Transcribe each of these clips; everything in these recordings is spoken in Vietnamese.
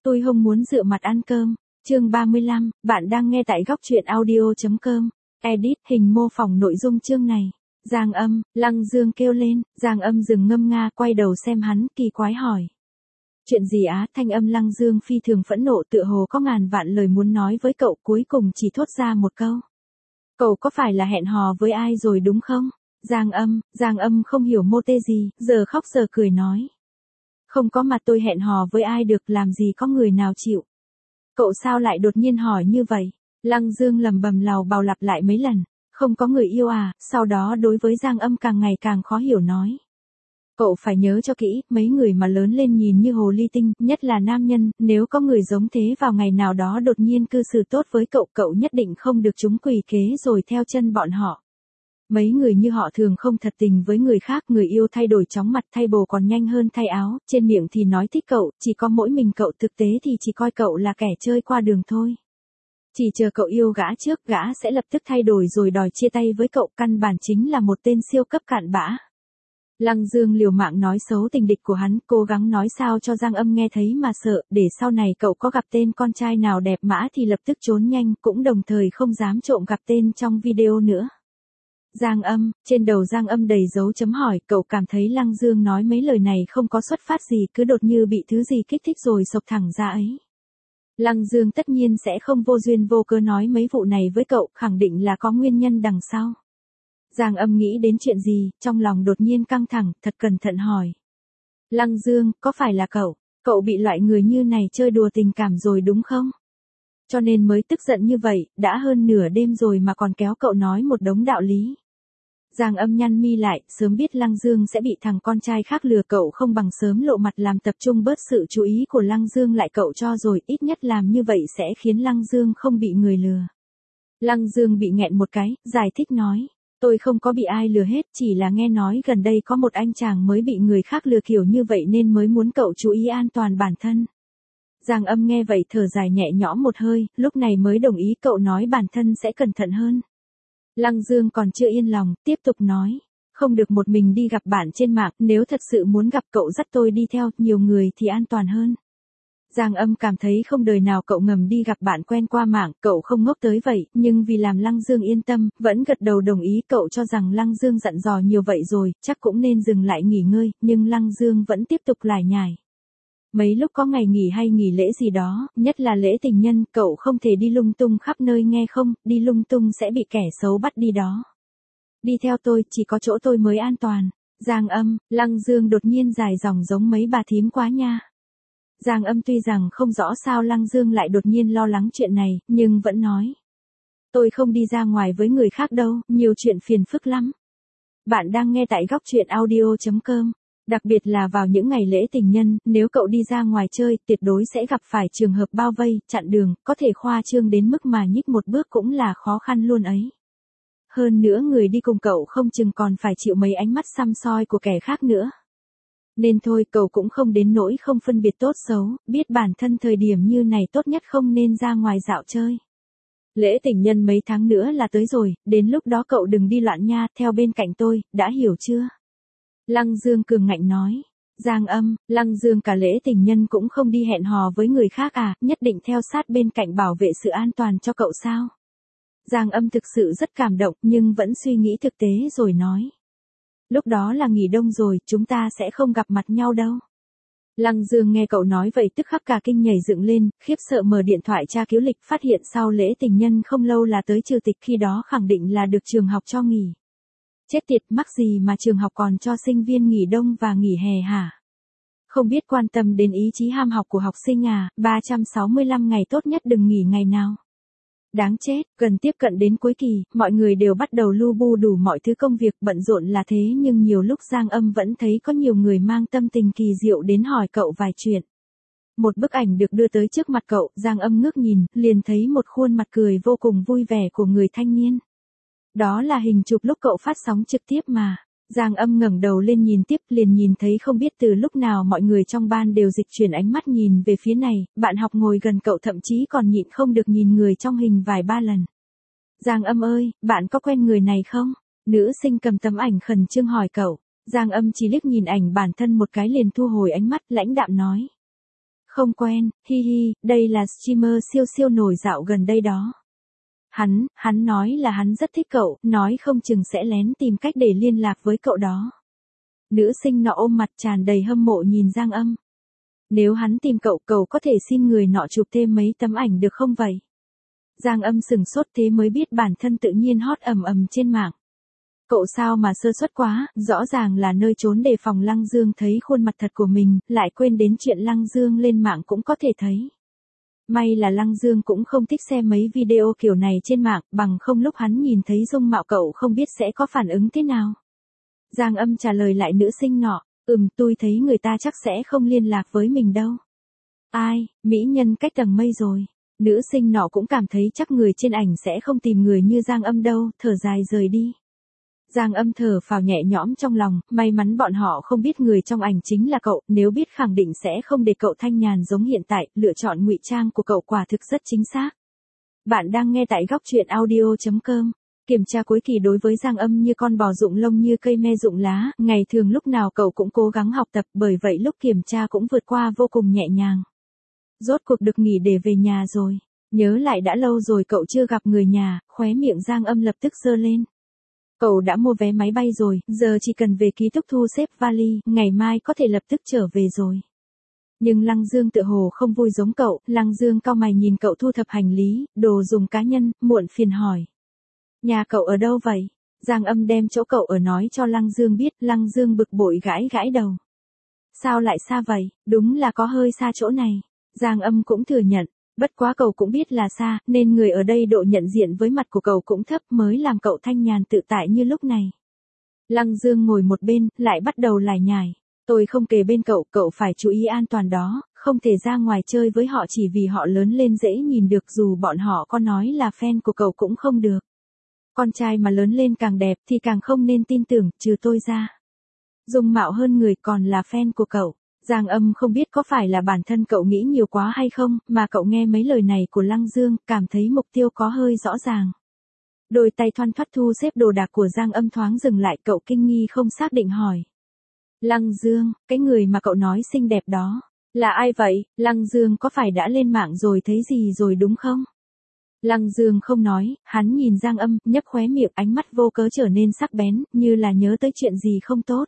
Tôi không muốn dựa mặt ăn cơm. Chương 35, bạn đang nghe tại góc truyện audio.com. Edit, hình mô phỏng nội dung chương này. Giang Âm, Lăng Dương kêu lên, Giang Âm dừng ngâm nga, quay đầu xem hắn, kỳ quái hỏi. Chuyện gì á? Thanh âm Lăng Dương phi thường phẫn nộ, tựa hồ có ngàn vạn lời muốn nói với cậu, cuối cùng chỉ thốt ra một câu. Cậu có phải là hẹn hò với ai rồi đúng không? Giang Âm không hiểu mô tê gì, giờ khóc giờ cười nói. Không có, mà tôi hẹn hò với ai được, làm gì có người nào chịu. Cậu sao lại đột nhiên hỏi như vậy? Lăng Dương lầm bầm lầu bầu lặp lại mấy lần. Không có người yêu à? Sau đó đối với Giang Âm càng ngày càng khó hiểu nói. Cậu phải nhớ cho kỹ, mấy người mà lớn lên nhìn như hồ ly tinh, nhất là nam nhân, nếu có người giống thế vào ngày nào đó đột nhiên cư xử tốt với cậu, cậu nhất định không được chúng quỳ kế rồi theo chân bọn họ. Mấy người như họ thường không thật tình với người khác, người yêu thay đổi chóng mặt, thay bồ còn nhanh hơn thay áo, trên miệng thì nói thích cậu, chỉ có mỗi mình cậu, thực tế thì chỉ coi cậu là kẻ chơi qua đường thôi. Chỉ chờ cậu yêu gã trước, gã sẽ lập tức thay đổi rồi đòi chia tay với cậu, căn bản chính là một tên siêu cấp cặn bã. Lăng Dương liều mạng nói xấu tình địch của hắn, cố gắng nói sao cho Giang Âm nghe thấy mà sợ, để sau này cậu có gặp tên con trai nào đẹp mã thì lập tức trốn nhanh, cũng đồng thời không dám trộm gặp tên trong video nữa. Giang Âm, trên đầu Giang Âm đầy dấu chấm hỏi, cậu cảm thấy Lăng Dương nói mấy lời này không có xuất phát gì, cứ đột như bị thứ gì kích thích rồi sộc thẳng ra ấy. Lăng Dương tất nhiên sẽ không vô duyên vô cớ nói mấy vụ này với cậu, khẳng định là có nguyên nhân đằng sau. Giang Âm nghĩ đến chuyện gì, trong lòng đột nhiên căng thẳng, thật cẩn thận hỏi. Lăng Dương, có phải là cậu bị loại người như này chơi đùa tình cảm rồi đúng không? Cho nên mới tức giận như vậy, đã hơn nửa đêm rồi mà còn kéo cậu nói một đống đạo lý. Giang Âm nhăn mi lại, sớm biết Lăng Dương sẽ bị thằng con trai khác lừa, cậu không bằng sớm lộ mặt làm tập trung bớt sự chú ý của Lăng Dương lại cậu cho rồi, ít nhất làm như vậy sẽ khiến Lăng Dương không bị người lừa. Lăng Dương bị nghẹn một cái, giải thích nói. Tôi không có bị ai lừa hết, chỉ là nghe nói gần đây có một anh chàng mới bị người khác lừa kiểu như vậy nên mới muốn cậu chú ý an toàn bản thân. Giang Âm nghe vậy thở dài nhẹ nhõm một hơi, lúc này mới đồng ý cậu nói bản thân sẽ cẩn thận hơn. Lăng Dương còn chưa yên lòng, tiếp tục nói. Không được một mình đi gặp bạn trên mạng, nếu thật sự muốn gặp cậu dắt tôi đi theo, nhiều người thì an toàn hơn. Giang Âm cảm thấy không đời nào cậu ngầm đi gặp bạn quen qua mạng, cậu không ngốc tới vậy, nhưng vì làm Lăng Dương yên tâm, vẫn gật đầu đồng ý, cậu cho rằng Lăng Dương dặn dò nhiều vậy rồi, chắc cũng nên dừng lại nghỉ ngơi, nhưng Lăng Dương vẫn tiếp tục lải nhải. Mấy lúc có ngày nghỉ hay nghỉ lễ gì đó, nhất là lễ tình nhân, cậu không thể đi lung tung khắp nơi nghe không, đi lung tung sẽ bị kẻ xấu bắt đi đó. Đi theo tôi, chỉ có chỗ tôi mới an toàn. Giang Âm, Lăng Dương đột nhiên dài dòng giống mấy bà thím quá nha. Giang Âm tuy rằng không rõ sao Lăng Dương lại đột nhiên lo lắng chuyện này, nhưng vẫn nói. Tôi không đi ra ngoài với người khác đâu, nhiều chuyện phiền phức lắm. Bạn đang nghe tại góc truyện audio.com. Đặc biệt là vào những ngày lễ tình nhân, nếu cậu đi ra ngoài chơi, tuyệt đối sẽ gặp phải trường hợp bao vây, chặn đường, có thể khoa trương đến mức mà nhích một bước cũng là khó khăn luôn ấy. Hơn nữa người đi cùng cậu không chừng còn phải chịu mấy ánh mắt săm soi của kẻ khác nữa. Nên thôi, cậu cũng không đến nỗi không phân biệt tốt xấu, biết bản thân thời điểm như này tốt nhất không nên ra ngoài dạo chơi. Lễ tình nhân mấy tháng nữa là tới rồi, đến lúc đó cậu đừng đi loạn nha, theo bên cạnh tôi, đã hiểu chưa? Lăng Dương cường ngạnh nói. Giang Âm, Lăng Dương cả lễ tình nhân cũng không đi hẹn hò với người khác à, nhất định theo sát bên cạnh bảo vệ sự an toàn cho cậu sao? Giang Âm thực sự rất cảm động nhưng vẫn suy nghĩ thực tế rồi nói. Lúc đó là nghỉ đông rồi, chúng ta sẽ không gặp mặt nhau đâu. Lăng Dương nghe cậu nói vậy tức khắc cả kinh nhảy dựng lên, khiếp sợ mở điện thoại tra cứu lịch, phát hiện sau lễ tình nhân không lâu là tới trừ tịch, khi đó khẳng định là được trường học cho nghỉ. Chết tiệt, mắc gì mà trường học còn cho sinh viên nghỉ đông và nghỉ hè hả? Không biết quan tâm đến ý chí ham học của học sinh à, 365 ngày tốt nhất đừng nghỉ ngày nào. Đáng chết, gần tiếp cận đến cuối kỳ, mọi người đều bắt đầu lu bu đủ mọi thứ công việc, bận rộn là thế nhưng nhiều lúc Giang Âm vẫn thấy có nhiều người mang tâm tình kỳ diệu đến hỏi cậu vài chuyện. Một bức ảnh được đưa tới trước mặt cậu, Giang Âm ngước nhìn, liền thấy một khuôn mặt cười vô cùng vui vẻ của người thanh niên. Đó là hình chụp lúc cậu phát sóng trực tiếp mà. Giang Âm ngẩng đầu lên nhìn tiếp, liền nhìn thấy không biết từ lúc nào mọi người trong ban đều dịch chuyển ánh mắt nhìn về phía này, bạn học ngồi gần cậu thậm chí còn nhịn không được nhìn người trong hình vài ba lần. Giang Âm ơi, bạn có quen người này không? Nữ sinh cầm tấm ảnh khẩn trương hỏi cậu. Giang Âm chỉ liếc nhìn ảnh bản thân một cái liền thu hồi ánh mắt, lãnh đạm nói. Không quen, hi hi, đây là streamer siêu siêu nổi dạo gần đây đó. Hắn nói là hắn rất thích cậu, nói không chừng sẽ lén tìm cách để liên lạc với cậu đó. Nữ sinh nọ ôm mặt tràn đầy hâm mộ nhìn Giang Âm. Nếu hắn tìm cậu, cậu có thể xin người nọ chụp thêm mấy tấm ảnh được không vậy? Giang Âm sừng sốt thế mới biết bản thân tự nhiên hot ầm ầm trên mạng. Cậu sao mà sơ suất quá, rõ ràng là nơi trốn đề phòng Lăng Dương thấy khuôn mặt thật của mình, lại quên đến chuyện Lăng Dương lên mạng cũng có thể thấy. May là Lăng Dương cũng không thích xem mấy video kiểu này trên mạng, bằng không lúc hắn nhìn thấy dung mạo cậu không biết sẽ có phản ứng thế nào. Giang Âm trả lời lại nữ sinh nọ, tôi thấy người ta chắc sẽ không liên lạc với mình đâu. Ai, mỹ nhân cách tầng mây rồi. Nữ sinh nọ cũng cảm thấy chắc người trên ảnh sẽ không tìm người như Giang Âm đâu, thở dài rời đi. Giang Âm thở phào nhẹ nhõm trong lòng, may mắn bọn họ không biết người trong ảnh chính là cậu, nếu biết khẳng định sẽ không để cậu thanh nhàn giống hiện tại, lựa chọn ngụy trang của cậu quả thực rất chính xác. Bạn đang nghe tại góc truyện audio.com. Kiểm tra cuối kỳ đối với Giang Âm như con bò rụng lông như cây me rụng lá, ngày thường lúc nào cậu cũng cố gắng học tập, bởi vậy lúc kiểm tra cũng vượt qua vô cùng nhẹ nhàng. Rốt cuộc được nghỉ để về nhà rồi, nhớ lại đã lâu rồi cậu chưa gặp người nhà, khóe miệng Giang Âm lập tức giơ lên. Cậu đã mua vé máy bay rồi, giờ chỉ cần về ký túc thu xếp vali, ngày mai có thể lập tức trở về rồi. Nhưng Lăng Dương tựa hồ không vui giống cậu, Lăng Dương cau mày nhìn cậu thu thập hành lý, đồ dùng cá nhân, muộn phiền hỏi. Nhà cậu ở đâu vậy? Giang Âm đem chỗ cậu ở nói cho Lăng Dương biết, Lăng Dương bực bội gãi gãi đầu. Sao lại xa vậy? Đúng là có hơi xa chỗ này. Giang Âm cũng thừa nhận, bất quá cậu cũng biết là xa, nên người ở đây độ nhận diện với mặt của cậu cũng thấp mới làm cậu thanh nhàn tự tại như lúc này. Lăng Dương ngồi một bên, lại bắt đầu lải nhải. Tôi không kề bên cậu, cậu phải chú ý an toàn đó, không thể ra ngoài chơi với họ chỉ vì họ lớn lên dễ nhìn được dù bọn họ có nói là fan của cậu cũng không được. Con trai mà lớn lên càng đẹp thì càng không nên tin tưởng, trừ tôi ra. Dung mạo hơn người còn là fan của cậu. Giang Âm không biết có phải là bản thân cậu nghĩ nhiều quá hay không, mà cậu nghe mấy lời này của Lăng Dương, cảm thấy mục tiêu có hơi rõ ràng. Đôi tay thoăn thoắt thu xếp đồ đạc của Giang Âm thoáng dừng lại, cậu kinh nghi không xác định hỏi. Lăng Dương, cái người mà cậu nói xinh đẹp đó, là ai vậy? Lăng Dương có phải đã lên mạng rồi thấy gì rồi đúng không? Lăng Dương không nói, hắn nhìn Giang Âm, nhếch khóe miệng, ánh mắt vô cớ trở nên sắc bén, như là nhớ tới chuyện gì không tốt.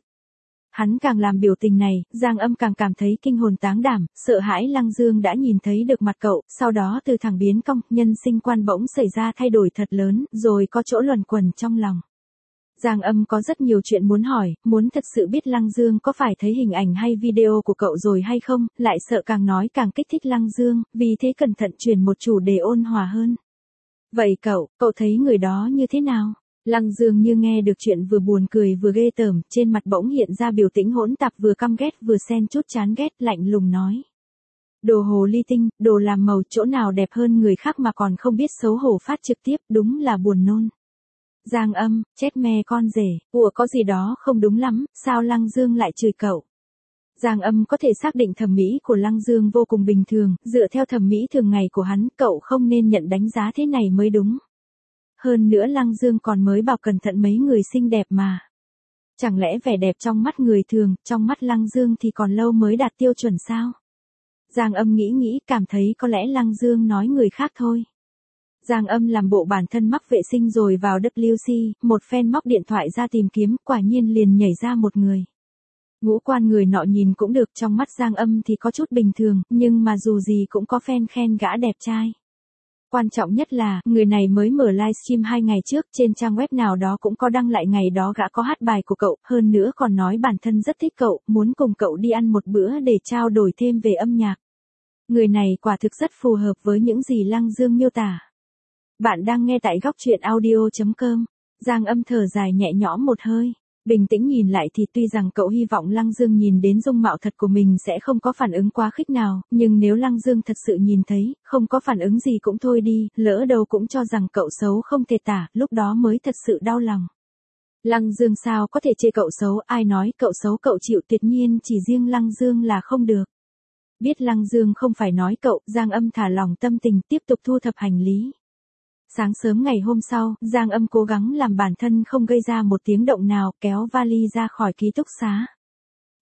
Hắn càng làm biểu tình này, Giang Âm càng cảm thấy kinh hồn táng đảm, sợ hãi Lăng Dương đã nhìn thấy được mặt cậu, sau đó từ thẳng biến cong, nhân sinh quan bỗng xảy ra thay đổi thật lớn, rồi có chỗ luẩn quẩn trong lòng. Giang Âm có rất nhiều chuyện muốn hỏi, muốn thật sự biết Lăng Dương có phải thấy hình ảnh hay video của cậu rồi hay không, lại sợ càng nói càng kích thích Lăng Dương, vì thế cẩn thận chuyển một chủ đề ôn hòa hơn. Vậy cậu thấy người đó như thế nào? Lăng Dương như nghe được chuyện vừa buồn cười vừa ghê tởm, trên mặt bỗng hiện ra biểu tình hỗn tạp vừa căm ghét vừa xen chút chán ghét, lạnh lùng nói. Đồ hồ ly tinh, đồ làm màu, chỗ nào đẹp hơn người khác mà còn không biết xấu hổ phát trực tiếp, đúng là buồn nôn. Giang Âm, chết me con rể, có gì đó không đúng lắm, sao Lăng Dương lại chửi cậu? Giang Âm có thể xác định thẩm mỹ của Lăng Dương vô cùng bình thường, dựa theo thẩm mỹ thường ngày của hắn, cậu không nên nhận đánh giá thế này mới đúng. Hơn nữa Lăng Dương còn mới bảo cẩn thận mấy người xinh đẹp mà. Chẳng lẽ vẻ đẹp trong mắt người thường, trong mắt Lăng Dương thì còn lâu mới đạt tiêu chuẩn sao? Giang Âm nghĩ cảm thấy có lẽ Lăng Dương nói người khác thôi. Giang Âm làm bộ bản thân mắc vệ sinh rồi vào WC, một fan móc điện thoại ra tìm kiếm, quả nhiên liền nhảy ra một người. Ngũ quan người nọ nhìn cũng được, trong mắt Giang Âm thì có chút bình thường, nhưng mà dù gì cũng có fan khen gã đẹp trai. Quan trọng nhất là, người này mới mở livestream 2 ngày trước, trên trang web nào đó cũng có đăng lại ngày đó gã có hát bài của cậu, hơn nữa còn nói bản thân rất thích cậu, muốn cùng cậu đi ăn một bữa để trao đổi thêm về âm nhạc. Người này quả thực rất phù hợp với những gì Lăng Dương miêu tả. Bạn đang nghe tại góc truyện audio.com. Giang Âm thở dài nhẹ nhõm một hơi. Bình tĩnh nhìn lại thì tuy rằng cậu hy vọng Lăng Dương nhìn đến dung mạo thật của mình sẽ không có phản ứng quá khích nào, nhưng nếu Lăng Dương thật sự nhìn thấy, không có phản ứng gì cũng thôi đi, lỡ đâu cũng cho rằng cậu xấu không thể tả, lúc đó mới thật sự đau lòng. Lăng Dương sao có thể chê cậu xấu, ai nói cậu xấu cậu chịu, tuyệt nhiên chỉ riêng Lăng Dương là không được. Biết Lăng Dương không phải nói cậu, Giang Âm thả lòng tâm tình tiếp tục thu thập hành lý. Sáng sớm ngày hôm sau, Giang Âm cố gắng làm bản thân không gây ra một tiếng động nào, kéo vali ra khỏi ký túc xá.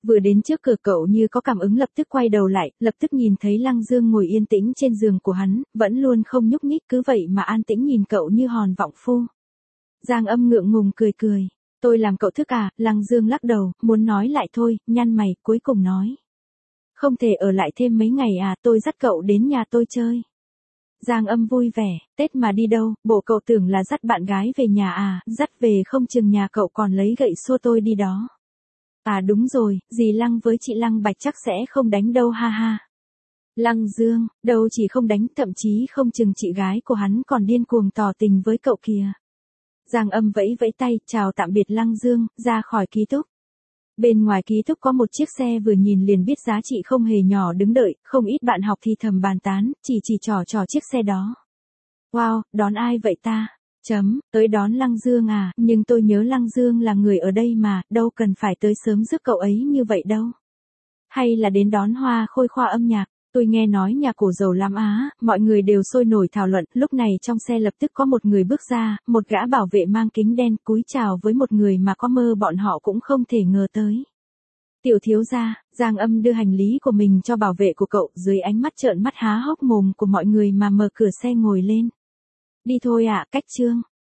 Vừa đến trước cửa cậu như có cảm ứng lập tức quay đầu lại, lập tức nhìn thấy Lăng Dương ngồi yên tĩnh trên giường của hắn, vẫn luôn không nhúc nhích cứ vậy mà an tĩnh nhìn cậu như hòn vọng phu. Giang Âm ngượng ngùng cười cười. Tôi làm cậu thức à, Lăng Dương lắc đầu, muốn nói lại thôi, nhăn mày, cuối cùng nói. Không thể ở lại thêm mấy ngày à, tôi dắt cậu đến nhà tôi chơi. Giang Âm vui vẻ, Tết mà đi đâu, bộ cậu tưởng là dắt bạn gái về nhà à, dắt về không chừng nhà cậu còn lấy gậy xua tôi đi đó. À đúng rồi, dì Lăng với chị Lăng Bạch chắc sẽ không đánh đâu ha ha. Lăng Dương, đâu chỉ không đánh, thậm chí không chừng chị gái của hắn còn điên cuồng tỏ tình với cậu kìa. Giang Âm vẫy vẫy tay, chào tạm biệt Lăng Dương, ra khỏi ký túc. Bên ngoài ký túc có một chiếc xe vừa nhìn liền biết giá trị không hề nhỏ đứng đợi, không ít bạn học thì thầm bàn tán, chỉ trò chiếc xe đó. Wow, đón ai vậy ta? Tới đón Lăng Dương à, nhưng tôi nhớ Lăng Dương là người ở đây mà, đâu cần phải tới sớm rước cậu ấy như vậy đâu. Hay là đến đón Hoa Khôi khoa âm nhạc, tôi nghe nói nhà cổ giàu lắm á, mọi người đều sôi nổi thảo luận, lúc này trong xe lập tức có một người bước ra, một gã bảo vệ mang kính đen cúi chào với một người mà có mơ bọn họ cũng không thể ngờ tới. Tiểu thiếu gia, Giang Âm đưa hành lý của mình cho bảo vệ của cậu dưới ánh mắt trợn mắt há hốc mồm của mọi người mà mở cửa xe ngồi lên. Đi thôi ạ, cách Trương.